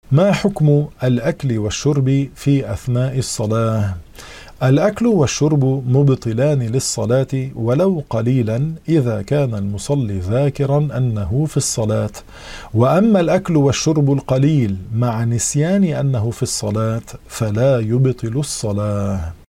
ما حكم الأكل والشرب في أثناء الصلاة؟ الأكل والشرب مبطلان للصلاة ولو قليلا إذا كان المصلي ذاكرا أنه في الصلاة، وأما الأكل والشرب القليل مع نسيان أنه في الصلاة فلا يبطل الصلاة.